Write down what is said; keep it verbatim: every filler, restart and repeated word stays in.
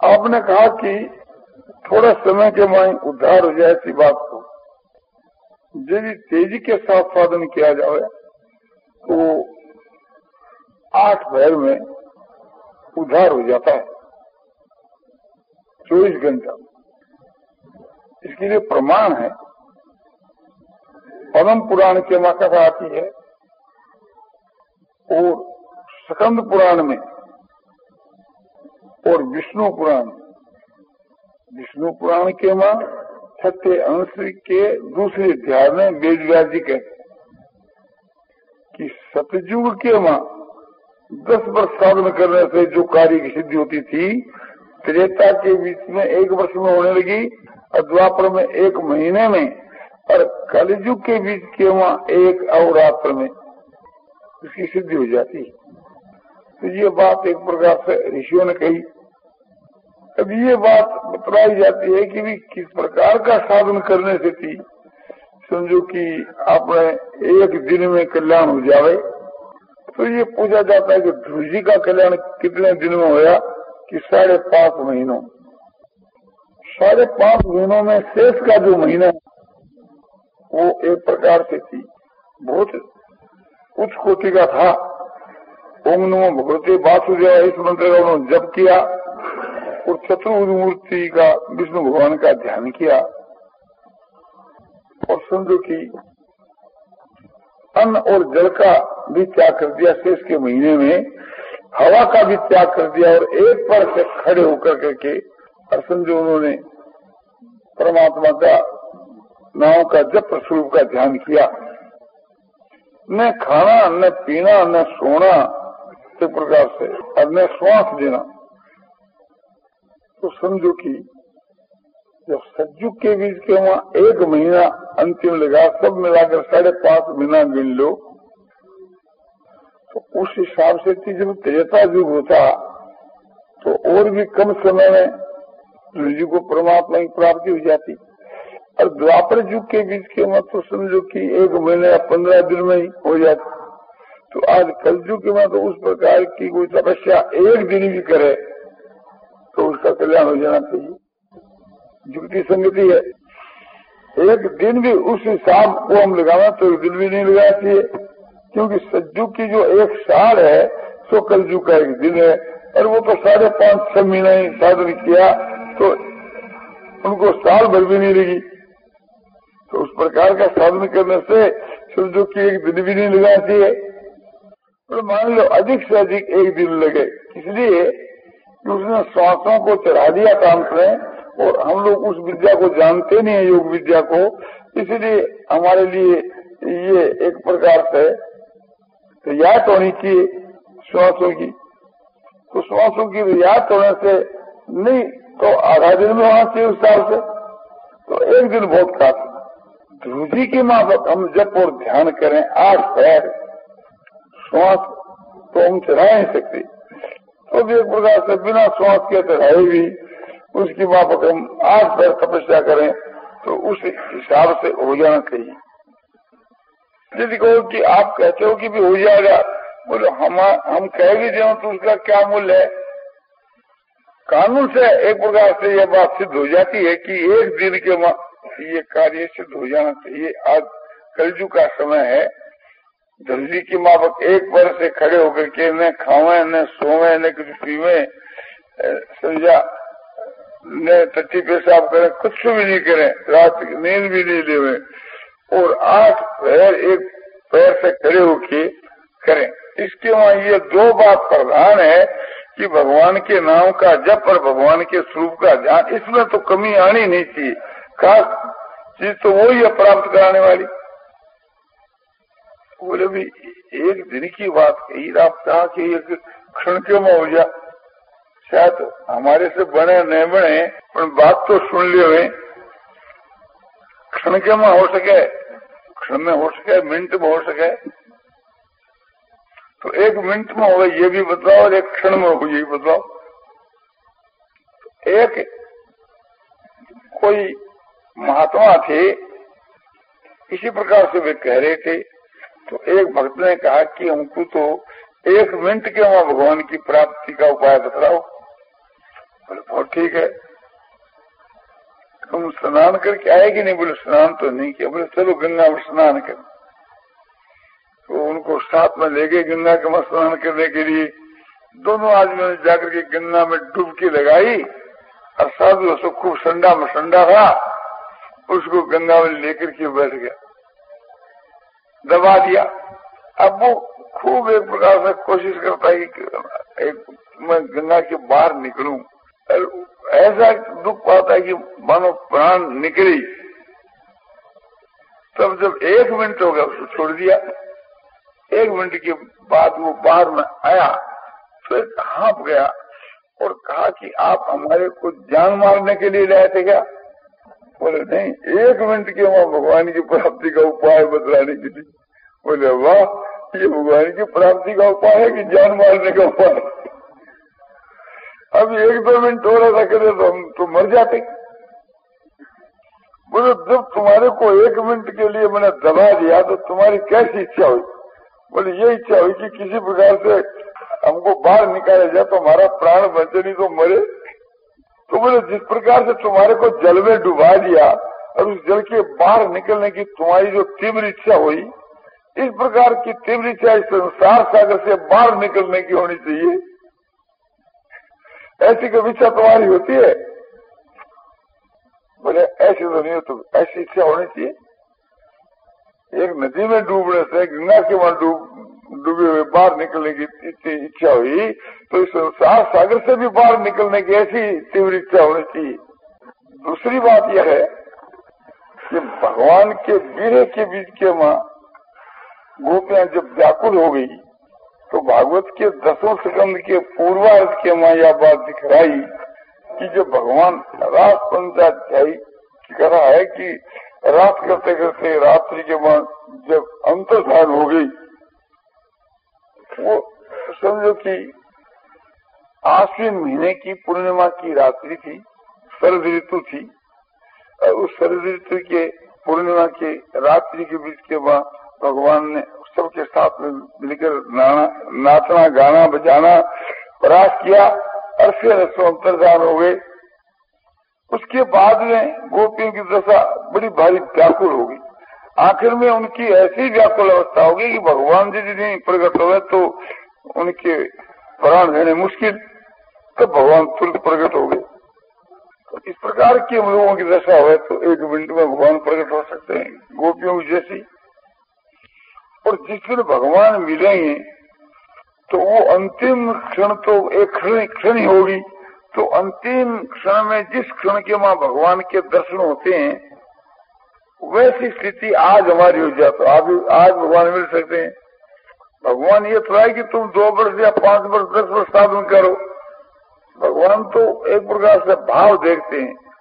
आपने कहा कि थोड़ा समय के माई उद्धार हो जाए, ऐसी बात को यदि तेजी के साथ साधन किया जाए तो आठ पैर में उद्धार हो जाता है, चौबीस घंटा। इसके लिए प्रमाण है, पद्म पुराण के मां कथा आती है और स्कंद पुराण में और विष्णु पुराण, विष्णु पुराण के मां छठे अंश के दूसरे अध्याय में वेद व्यास जी कहते कि सतयुग के मां दस वर्ष साधन करने से जो कार्य की सिद्धि होती थी, त्रेता के बीच में एक वर्ष में होने लगी, और द्वापर में एक महीने में, और कलयुग के बीच के वहां एक अवरात्र में उसकी सिद्धि हो जाती। तो ये बात एक प्रकार से ऋषियों ने कही। अब ये बात बतलाई जाती है कि भी किस प्रकार का साधन करने से थी, समझो कि आपने एक दिन में कल्याण हो जावे। तो ये पूछा जाता है कि ध्रुव जी का कल्याण कितने दिन में होया, कि साढ़े पांच महीनों। साढ़े पांच महीनों में शेष का जो महीना वो एक प्रकार से थी, बहुत उच्च कोटि का था। ओम नमो भगवते वासुदेवाय इस मंत्र का उन्होंने जप किया और चतुर्मूर्ति का विष्णु भगवान का ध्यान किया, और समझो कि अन्न और जल का भी त्याग कर दिया शेष के महीने में, हवा का भी त्याग कर दिया, और एक पर से खड़े होकर करके और समझो उन्होंने परमात्मा का नाम का जप स्वरूप का ध्यान किया। न खाना, न पीना, न सोना, इस प्रकार से, और न श्वास देना। तो समझो कि जब सतयुग के बीच के वहां एक महीना अंतिम लगा, सब मिलाकर साढ़े पांच महीना गिन लो, तो उस हिसाब से थी जब त्रेता युग होता तो और भी कम समय में ध्रुव जी को परमात्मा की प्राप्ति हो जाती। और द्वापर युग के बीच के मत तो समझो कि एक महीने या पंद्रह दिन में ही हो जाती। तो आज कलयुग के मत तो उस प्रकार की कोई तपस्या एक दिन भी करे तो उसका कल्याण हो जाना चाहिए। युक्ति संगति है, एक दिन भी उस हिसाब को हम लगाना तो एक दिन भी नहीं लगाना चाहिए, क्योंकि सतयुग की जो एक साल है सो कलयुग का एक दिन है, और वो तो साढ़े पांच छह महीने ही साधन किया तो उनको साल भर भी नहीं लगी। तो उस प्रकार का साधन करने से समझो कि एक दिन भी नहीं लगाना चाहिए। और मान लो अधिक से अधिक एक दिन लगे, इसलिए कि उसने श्वासों को चढ़ा दिया काम में, और हम लोग उस विद्या को जानते नहीं है, योग विद्या को, इसलिए हमारे लिए ये एक प्रकार से रियायत होनी चाहिए श्वासों की। तो श्वासों की रियायत होने से नहीं तो आधा दिन में होना चाहिए उस हिसाब से, तो एक दिन बहुत काफी। ध्रुव जी की माफक हम जप और ध्यान करें आठ पैर, श्वास तो हम चढ़ा नहीं सकते, तो भी एक प्रकार से बिना श्वास के चढ़ाए भी उसकी माफक हम आठ पैर तपस्या करें तो उस हिसाब से हो जाना चाहिए। यदि कहो कि आप कहते हो कि भी हो जाएगा, बोलो हम हम कह भी दें तो उसका क्या मूल्य है। कानून से एक प्रकार से यह बात सिद्ध हो जाती है कि एक दिन के ये कार्य सिद्ध हो जाना चाहिए। आज कलयुग का समय है, धरती की माफक एक पर से खड़े होकर के न खावे न सोवे न कुछ पीवे, समझा, न टट्टी पेशाब करें, कुछ भी नहीं करें, रात की नींद भी नहीं लेवे, और आठ पैर एक पैर से खड़े होके करें। इसके वहां ये दो बात प्रधान है कि भगवान के नाम का जप और भगवान के स्वरूप का ध्यान, इसमें तो कमी आनी नहीं चाहिए। खास चीज तो वो ही प्राप्त कराने वाली। बोले भी एक दिन की बात कही, आप कहा कि एक क्षण के में हो जा, शायद हमारे से बने नहीं बने, पर बात तो सुन लियो, क्षण के में हो सके, क्षण में हो सके, मिनट में हो सके, तो एक मिनट में होगा ये भी बतलाओ और एक क्षण में होगा ये भी बतलाओ। एक कोई महात्मा थे, इसी प्रकार से वे कह रहे थे, तो एक भक्त ने कहा कि हमको तो एक मिनट के वहां भगवान की प्राप्ति का उपाय बतलाओ। बोले बहुत ठीक है, तुम स्नान करके आए कि नहीं? बोले स्नान तो नहीं किया। बोले चलो गंगा में स्नान कर। तो उनको साथ में ले गए गंगा के में स्नान करने के लिए। दोनों आदमियों ने जाकर के गंगा में डुबकी लगाई और साधु उसको खूब ठंडा में ठंडा था, उसको गंगा में लेकर के बैठ गया, दबा दिया। अब वो खूब एक प्रकार से कोशिश करता है कि एक मैं गंगा के बाहर निकलूं। ऐसा दुख पाता है कि मानो प्राण निकली। तब जब एक मिनट हो गया उसको छोड़ दिया। एक मिनट के बाद वो बाहर में आया तो एक हाँप गया और कहा कि आप हमारे को जान मारने के लिए लाए थे क्या? बोले नहीं, एक मिनट के वहां भगवान की प्राप्ति का उपाय बतलाने के लिए। बोले वाह, ये भगवान की प्राप्ति का उपाय है कि जान मारने का उपाय? अब एक दो मिनट हो रहा था करे तो हम तो मर जाते। बोले जब तुम्हारे को एक मिनट के लिए मैंने दबा दिया तो तुम्हारी कैसी इच्छा हुई? बोले ये इच्छा हुई कि किसी प्रकार से हमको बाहर निकाला जाए तो हमारा प्राण बचे, नहीं तो मरे। तो बोले जिस प्रकार से तुम्हारे को जल में डुबा दिया और उस जल के बाहर निकलने की तुम्हारी जो तीव्र इच्छा हुई, इस प्रकार की तीव्र इच्छा इस संसार सागर से बाहर निकलने की होनी चाहिए। ऐसी कभी इच्छा तुम्हारी होती है? बोले ऐसी तो नहीं हो, तो ऐसी इच्छा होनी चाहिए। एक नदी में डूबने से गंगा के वहां डूब डूबे हुए बाहर निकलने की इच्छा हुई तो इस संसार सागर से भी बाहर निकलने की ऐसी तीव्र इच्छा होनी चाहिए। दूसरी बात यह है कि भगवान के वीरे के बीच के मां गोपियां जब व्याकुल हो गई तो भागवत के दसों स्कंद के पूर्वार्ध के मां यह बात दिखलाई कि जब भगवान रात पंचाध्यायी कह रहा है कि रात करते करते रात्रि के बाद जब अंतर्धान हो गई, वो समझो कि आश्विन महीने की पूर्णिमा की रात्रि थी, शरद ऋतु थी। और उस शरद ऋतु के पूर्णिमा के रात्रि के बीच के बाद भगवान ने सबके साथ में मिलकर नाचना गाना बजाना प्रयास किया और फिर अंतर्धान हो गए। उसके बाद में गोपियों की दशा बड़ी भारी व्याकुल हो गई। आखिर में उनकी ऐसी व्याकुल अवस्था होगी कि भगवान जी यदि प्रकट हुए तो उनके प्राण लेने मुश्किल, तब तो भगवान तुरंत प्रकट हो गए। तो इस प्रकार की हम लोगों की दशा हुए तो एक मिनट में भगवान प्रकट हो सकते हैं गोपियों की जैसी। और जिस दिन भगवान मिलेंगे तो वो अंतिम क्षण तो एक क्षण क्षण ही होगी। तो अंतिम क्षण में जिस क्षण के वहां भगवान के दर्शन होते हैं वैसी स्थिति आज हमारी हो जाए तो आज आज भगवान मिल सकते हैं। भगवान ये थोड़ा है कि तुम दो वर्ष या पांच वर्ष दस वर्ष साधन करो। भगवान तो एक प्रकार से भाव देखते हैं